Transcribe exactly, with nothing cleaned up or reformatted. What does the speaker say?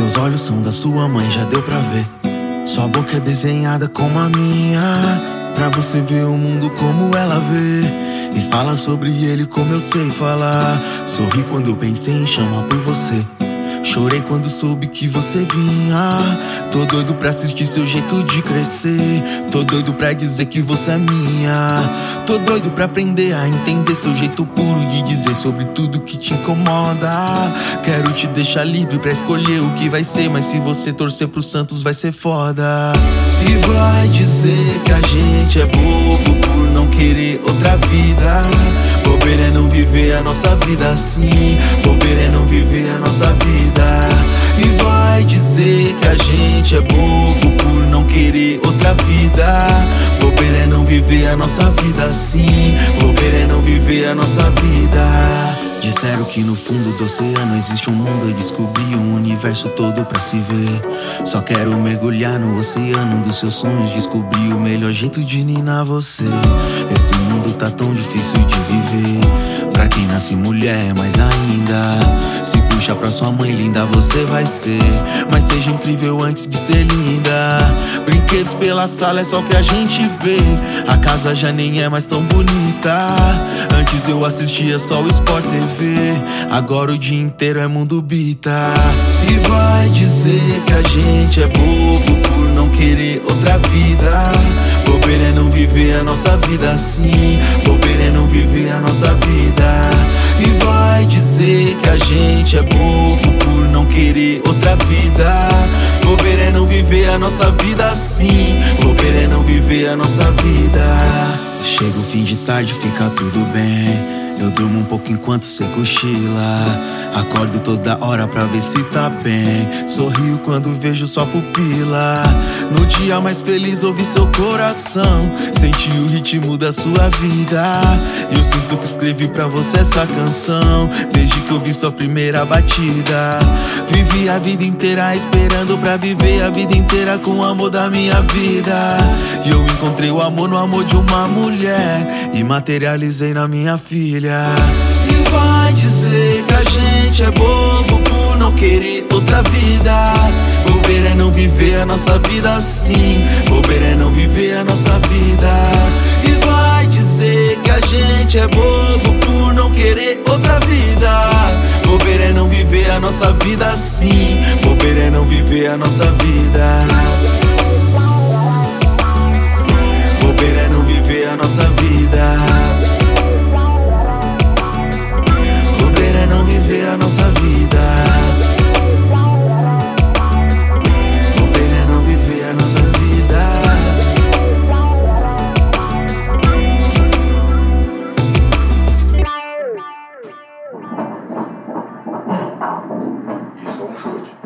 Seus olhos são da sua mãe, já deu pra ver. Sua boca é desenhada como a minha, pra você ver o mundo como ela vê. E fala sobre ele como eu sei falar. Sorri quando pensei em chamar por você. Chorei quando soube que você vinha. Tô doido pra assistir seu jeito de crescer. Tô doido pra dizer que você é minha. Tô doido pra aprender a entender seu jeito puro de dizer sobre tudo que te incomoda. Quero te deixar livre pra escolher o que vai ser, mas se você torcer pro Santos vai ser foda. E vai dizer que a gente é bobo por não querer outra vida. Bobeira é não viver a nossa vida assim. Bobeira é não viver a nossa vida. E vai dizer que a gente é bobo por não querer outra vida. Bobeira é não viver a nossa vida assim. Bobeira é não viver a nossa vida. Disseram que no fundo do oceano existe um mundo. Eu descobri um universo todo pra se ver. Só quero mergulhar no oceano dos seus sonhos. Descobri o melhor jeito de ninar você. Esse mundo tá tão difícil de viver. Pra quem nasce mulher, mais ainda. Se puxa pra sua mãe linda, você vai ser. Mas seja incrível antes de ser linda. Brinquedos pela sala é só o que a gente vê. A casa já nem é mais tão bonita. Antes eu assistia só o Sport T V. Agora o dia inteiro é Mundo Bita. E vai dizer que a gente é bobo por não querer outra vida. Bobeira é não viver a nossa vida assim. Bobeira é não viver a nossa vida. E vai dizer que a gente é bobo por não querer outra vida. Bobeira é não viver a nossa vida assim. Bobeira é não viver a nossa vida. Chega o fim de tarde, fica tudo bem. Eu durmo um pouco enquanto cê cochila. Acordo toda hora pra ver se tá bem. Sorrio quando vejo sua pupila. No dia mais feliz ouvi seu coração. Senti o ritmo da sua vida. E eu sinto que escrevi pra você essa canção desde que eu vi sua primeira batida. Vivi a vida inteira esperando pra viver a vida inteira com o amor da minha vida. E eu encontrei o amor no amor de uma mulher e materializei na minha filha. E vai dizer que a gente é bobo por não querer outra vida. Bobeira é não viver a nossa vida assim. Bobeira é não viver a nossa vida. E vai dizer que a gente é bobo por não querer outra vida. Bobeira é não viver a nossa vida assim. Bobeira é não viver a nossa vida. Bobeira é não viver a nossa vida. Bobeira é não viver a nossa vida. Bobeira é não viver a nossa vida. Isso é um chute.